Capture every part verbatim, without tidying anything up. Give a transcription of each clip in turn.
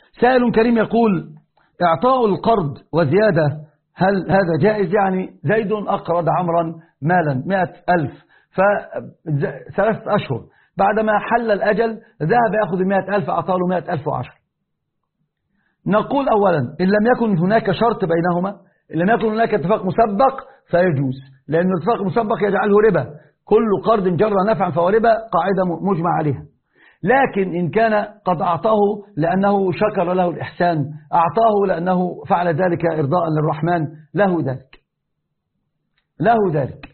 سائل كريم يقول: إعطاء القرض وزيادة هل هذا جائز؟ يعني زيد أقرض عمرا مالا مئة ألف فثلاثة أشهر، بعدما حل الأجل ذهب يأخذ المئة ألف، أعطاه له مئة ألف وعشر. نقول أولا إن لم يكن هناك شرط بينهما، إن لم يكن هناك اتفاق مسبق فيجوز، لأن الاتفاق المسبق يجعله ربا، كل قرض جر نفعا فهو ربا، قاعدة مجمع عليها. لكن إن كان قد أعطاه لأنه شكر له الإحسان، أعطاه لأنه فعل ذلك إرضاء للرحمن، له ذلك له ذلك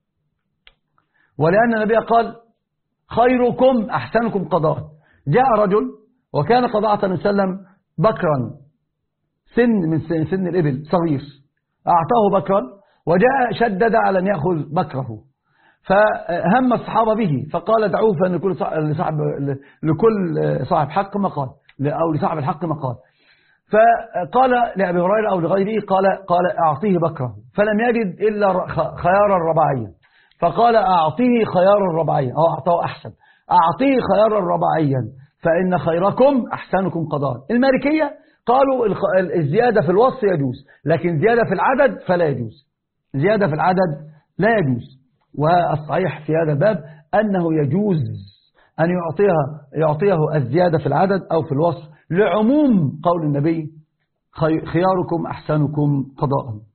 ولأن النبي قال: خيركم أحسنكم قضاء. جاء رجل وكان قد أعطى النبي صلى الله عليه وسلم بكرا سن من سن, سن الإبل صغير، أعطاه بكرا وجاء شدد على أن يأخذ بكره، فهم الصحابة به فقال: دعوه فإن لكل صاحب لكل صاحب حق مقال، أو لصاحب الحق مقال. فقال لأبي هريرة أو لغيره، قال قال أعطيه بكره، فلم يجد إلا خيار الرباعية، فقال: أعطيه خيار الرباعية، أو أعطاه أحسن، أعطيه خيار الرباعية فإن خيركم أحسنكم قضاء. المالكية قالوا الزيادة في الوصف يجوز، لكن زيادة في العدد فلا يجوز، زيادة في العدد لا يجوز. والصحيح في هذا الباب أنه يجوز أن يعطيها يعطيه الزيادة في العدد أو في الوصف، لعموم قول النبي: خياركم أحسنكم قضاء.